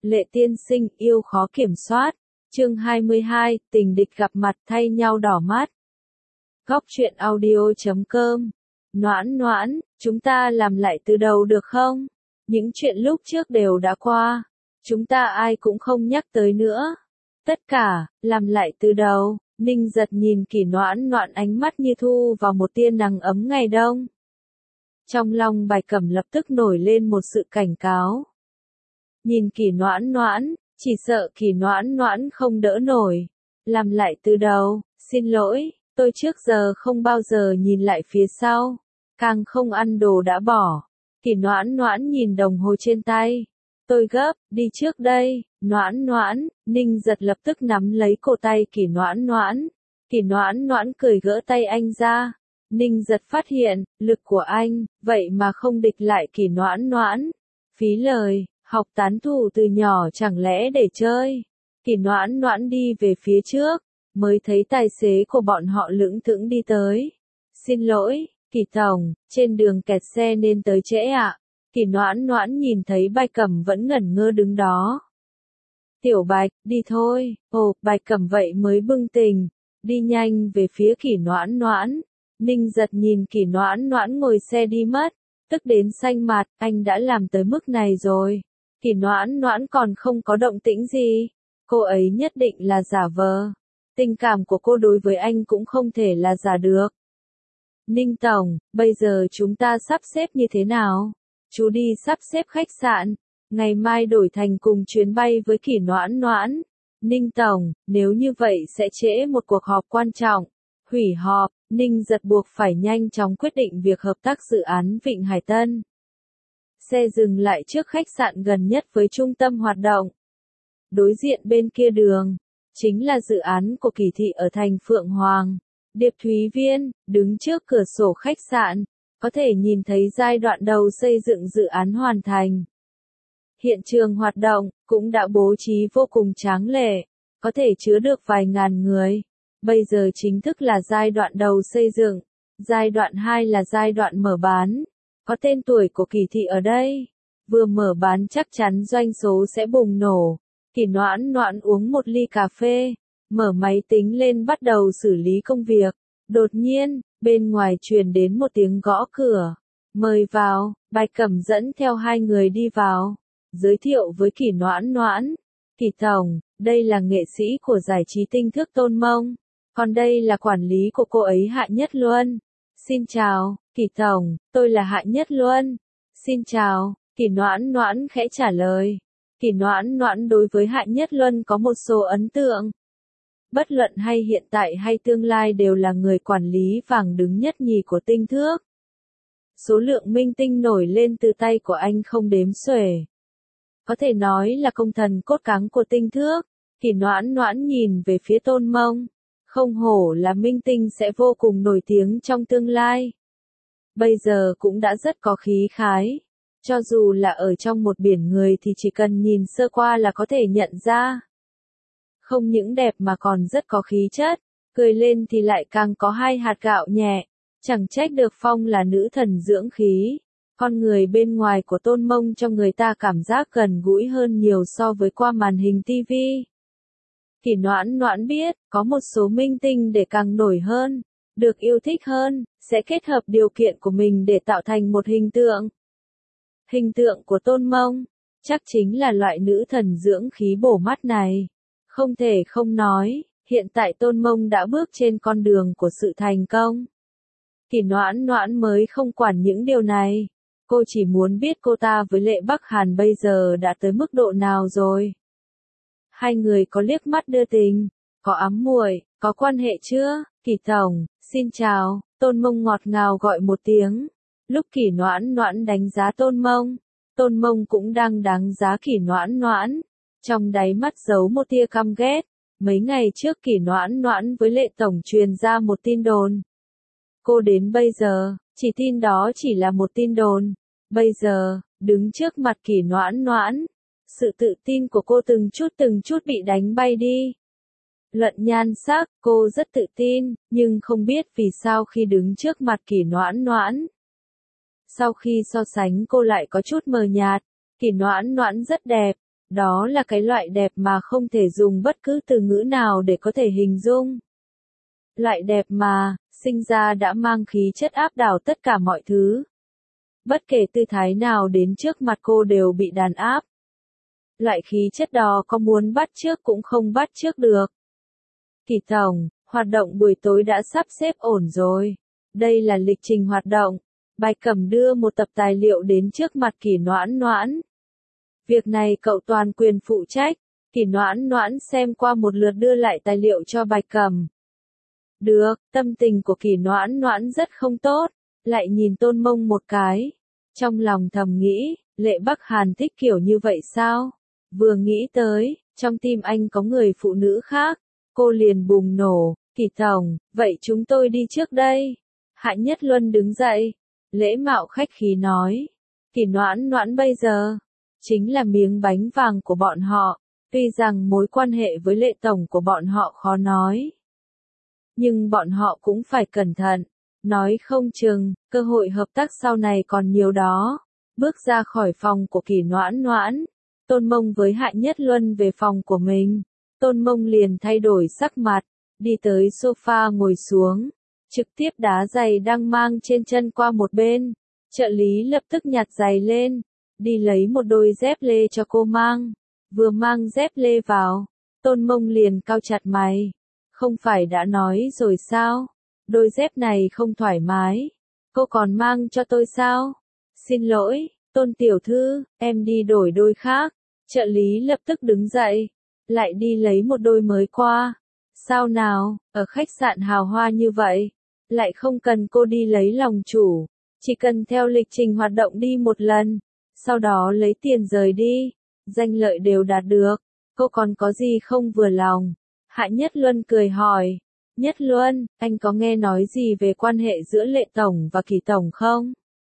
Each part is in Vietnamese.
Lệ tiên sinh yêu khó kiểm soát. Chương 22, tình địch gặp mặt thay nhau đỏ mắt. Góc truyện audio.com. Noãn noãn, chúng ta làm lại từ đầu được không? Những chuyện lúc trước đều đã qua. Chúng ta ai cũng không nhắc tới nữa. Tất cả, làm lại từ đầu. Ninh giật nhìn Kỷ Noãn Noãn ánh mắt như thu vào một tia nắng ấm ngày đông. Trong lòng Bạch Cẩm lập tức nổi lên một sự cảnh cáo. Nhìn Kỷ Noãn Noãn, chỉ sợ Kỷ Noãn Noãn không đỡ nổi. Làm lại từ đầu, xin lỗi, tôi trước giờ không bao giờ nhìn lại phía sau, càng không ăn đồ đã bỏ. Kỷ Noãn Noãn nhìn đồng hồ trên tay. Tôi gấp, đi trước đây, Noãn Noãn. Ninh giật lập tức nắm lấy cổ tay Kỷ Noãn Noãn. Kỷ Noãn Noãn cười gỡ tay anh ra. Ninh giật phát hiện, lực của anh, vậy mà không địch lại Kỷ Noãn Noãn. Phí lời, học tán thủ từ nhỏ chẳng lẽ để chơi. Kỷ Noãn Noãn đi về phía trước, mới thấy tài xế của bọn họ lững thững đi tới. Xin lỗi, Kỷ tổng, trên đường kẹt xe nên tới trễ ạ. Kỷ Noãn Noãn nhìn thấy Bạch Cẩm vẫn ngẩn ngơ đứng đó. Tiểu Bạch, đi thôi. Ồ, Bạch Cẩm vậy mới bừng tỉnh, đi nhanh về phía Kỷ Noãn Noãn. Ninh giật nhìn Kỷ Noãn Noãn ngồi xe đi mất, tức đến xanh mặt, anh đã làm tới mức này rồi. Kỷ Noãn Noãn còn không có động tĩnh gì, cô ấy nhất định là giả vờ. Tình cảm của cô đối với anh cũng không thể là giả được. Ninh tổng, bây giờ chúng ta sắp xếp như thế nào? Chú đi sắp xếp khách sạn, ngày mai đổi thành cùng chuyến bay với Kỷ Noãn Noãn. Ninh tổng, nếu như vậy sẽ trễ một cuộc họp quan trọng. Hủy họp, Ninh giật buộc phải nhanh chóng quyết định việc hợp tác dự án Vịnh Hải Tân. Xe dừng lại trước khách sạn gần nhất với trung tâm hoạt động. Đối diện bên kia đường, chính là dự án của Kỷ thị ở thành Phượng Hoàng. Điệp Thúy Viên, đứng trước cửa sổ khách sạn, có thể nhìn thấy giai đoạn đầu xây dựng dự án hoàn thành. Hiện trường hoạt động, cũng đã bố trí vô cùng tráng lệ, có thể chứa được vài ngàn người. Bây giờ chính thức là giai đoạn đầu xây dựng, giai đoạn 2 là giai đoạn mở bán. Có tên tuổi của Kỷ thị ở đây, vừa mở bán chắc chắn doanh số sẽ bùng nổ. Kỷ Noãn Noãn uống một ly cà phê, mở máy tính lên bắt đầu xử lý công việc. Đột nhiên, bên ngoài truyền đến một tiếng gõ cửa. Mời vào, Bạch Cẩm dẫn theo hai người đi vào, giới thiệu với Kỷ Noãn Noãn. Kỷ tổng, đây là nghệ sĩ của giải trí Tinh Thước Tôn Mông, còn đây là quản lý của cô ấy Hạ Nhất Luân. Xin chào, Kỷ tổng, tôi là Hạ Nhất Luân. Xin chào, Kỷ Noãn Noãn khẽ trả lời. Kỷ Noãn Noãn đối với Hạ Nhất Luân có một số ấn tượng. Bất luận hay hiện tại hay tương lai đều là người quản lý vàng đứng nhất nhì của Tinh Thước. Số lượng minh tinh nổi lên từ tay của anh không đếm xuể. Có thể nói là công thần cốt cán của Tinh Thước. Kỷ Noãn Noãn nhìn về phía Tôn Mông. Không hổ là minh tinh sẽ vô cùng nổi tiếng trong tương lai. Bây giờ cũng đã rất có khí khái. Cho dù là ở trong một biển người thì chỉ cần nhìn sơ qua là có thể nhận ra. Không những đẹp mà còn rất có khí chất, cười lên thì lại càng có hai hạt gạo nhẹ, chẳng trách được phong là nữ thần dưỡng khí. Con người bên ngoài của Tôn Mông cho người ta cảm giác gần gũi hơn nhiều so với qua màn hình TV. Kỷ Noãn Noãn biết, có một số minh tinh để càng nổi hơn, được yêu thích hơn, sẽ kết hợp điều kiện của mình để tạo thành một hình tượng. Hình tượng của Tôn Mông, chắc chính là loại nữ thần dưỡng khí bổ mắt này. Không thể không nói, hiện tại Tôn Mông đã bước trên con đường của sự thành công. Kỷ Noãn Noãn mới không quản những điều này. Cô chỉ muốn biết cô ta với Lệ Bắc Hàn bây giờ đã tới mức độ nào rồi. Hai người có liếc mắt đưa tình, có ám muội, có quan hệ chưa? Kỷ tổng, xin chào, Tôn Mông ngọt ngào gọi một tiếng. Lúc Kỷ Noãn Noãn đánh giá Tôn Mông cũng đang đánh giá Kỷ Noãn Noãn. Trong đáy mắt giấu một tia căm ghét. Mấy ngày trước Kỷ Noãn Noãn với Lệ tổng truyền ra một tin đồn. Cô đến bây giờ, chỉ tin đó chỉ là một tin đồn. Bây giờ, đứng trước mặt Kỷ Noãn Noãn, sự tự tin của cô từng chút bị đánh bay đi. Luận nhan sắc, cô rất tự tin, nhưng không biết vì sao khi đứng trước mặt Kỷ Noãn Noãn. Sau khi so sánh cô lại có chút mờ nhạt. Kỷ Noãn Noãn rất đẹp, Đó là cái loại đẹp mà không thể dùng bất cứ từ ngữ nào để có thể hình dung. Loại đẹp mà, sinh ra đã mang khí chất áp đảo tất cả mọi thứ. Bất kể tư thái nào đến trước mặt cô đều bị đàn áp. Loại khí chất đó có muốn bắt chước cũng không bắt chước được. Kỳ tổng, hoạt động buổi tối đã sắp xếp ổn rồi. Đây là lịch trình hoạt động. Bạch Cẩm đưa một tập tài liệu đến trước mặt Kỳ Noãn Noãn. Việc này cậu toàn quyền phụ trách. Kỳ Noãn Noãn xem qua một lượt đưa lại tài liệu cho Bạch Cẩm. Được, tâm tình của Kỳ Noãn Noãn rất không tốt, lại nhìn Tôn Mông một cái. Trong lòng thầm nghĩ, Lệ Bắc Hàn thích kiểu như vậy sao? Vừa nghĩ tới, trong tim anh có người phụ nữ khác, cô liền bùng nổ, Kỳ tổng, vậy chúng tôi đi trước đây. Hạ Nhất Luân đứng dậy, lễ mạo khách khí nói, Kỳ Noãn Noãn bây giờ, chính là miếng bánh vàng của bọn họ, tuy rằng mối quan hệ với Lệ tổng của bọn họ khó nói. Nhưng bọn họ cũng phải cẩn thận, nói không chừng, cơ hội hợp tác sau này còn nhiều đó. Bước ra khỏi phòng của Kỳ Noãn Noãn, Tôn Mông với Hạ Nhất Luân về phòng của mình. Tôn Mông liền thay đổi sắc mặt, đi tới sofa ngồi xuống, trực tiếp đá giày đang mang trên chân qua một bên. Trợ lý lập tức nhặt giày lên, đi lấy một đôi dép lê cho cô mang. Vừa mang dép lê vào, Tôn Mông liền cau chặt mày. Không phải đã nói rồi sao? Đôi dép này không thoải mái. Cô còn mang cho tôi sao? Xin lỗi, Tôn tiểu thư, em đi đổi đôi khác. Trợ lý lập tức đứng dậy, lại đi lấy một đôi mới qua. Sao nào, ở khách sạn hào hoa như vậy, lại không cần cô đi lấy lòng chủ, chỉ cần theo lịch trình hoạt động đi một lần, sau đó lấy tiền rời đi, danh lợi đều đạt được, cô còn có gì không vừa lòng? Hạ Nhất Luân cười hỏi, Nhất Luân, anh có nghe nói gì về quan hệ giữa Lệ tổng và Kỳ tổng không?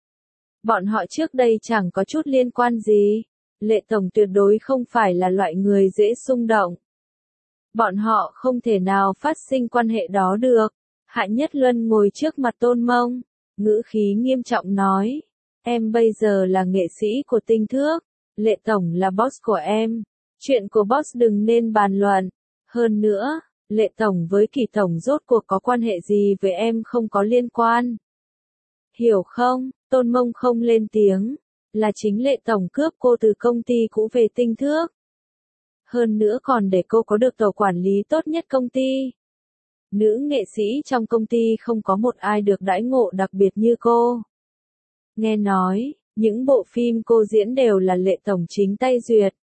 Bọn họ trước đây chẳng có chút liên quan gì. Lệ tổng tuyệt đối không phải là loại người dễ xung động. Bọn họ không thể nào phát sinh quan hệ đó được. Hạ Nhất Luân ngồi trước mặt Tôn Mông, ngữ khí nghiêm trọng nói, em bây giờ là nghệ sĩ của Tinh Thước, Lệ tổng là boss của em, chuyện của boss đừng nên bàn luận. Hơn nữa, Lệ tổng với Kỳ tổng rốt cuộc có quan hệ gì với em không có liên quan. Hiểu không? Tôn Mông không lên tiếng, là chính Lệ tổng cướp cô từ công ty cũ về Tinh Thước. Hơn nữa còn để cô có được tổ quản lý tốt nhất công ty. Nữ nghệ sĩ trong công ty không có một ai được đãi ngộ đặc biệt như cô. Nghe nói, những bộ phim cô diễn đều là Lệ tổng chính tay duyệt.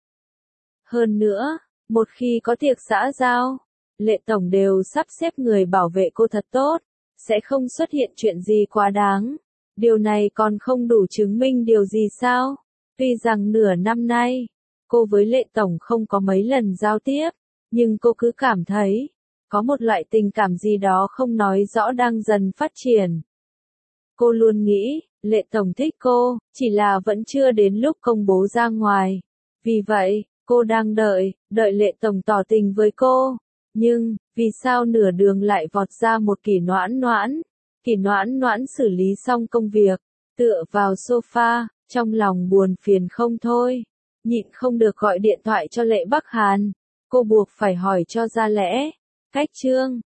Hơn nữa, một khi có tiệc xã giao, Lệ tổng đều sắp xếp người bảo vệ cô thật tốt, sẽ không xuất hiện chuyện gì quá đáng. Điều này còn không đủ chứng minh điều gì sao? Tuy rằng nửa năm nay, cô với Lệ tổng không có mấy lần giao tiếp, nhưng cô cứ cảm thấy, có một loại tình cảm gì đó không nói rõ đang dần phát triển. Cô luôn nghĩ, Lệ tổng thích cô, chỉ là vẫn chưa đến lúc công bố ra ngoài. Vì vậy, cô đang đợi Lệ tổng tỏ tình với cô. Nhưng, vì sao nửa đường lại vọt ra một Kỳ Noãn Noãn? Kỳ Noãn Noãn xử lý xong công việc, tựa vào sofa, trong lòng buồn phiền không thôi. Nhịn không được gọi điện thoại cho Lệ Bắc Hàn. Cô buộc phải hỏi cho ra lẽ. Cách chương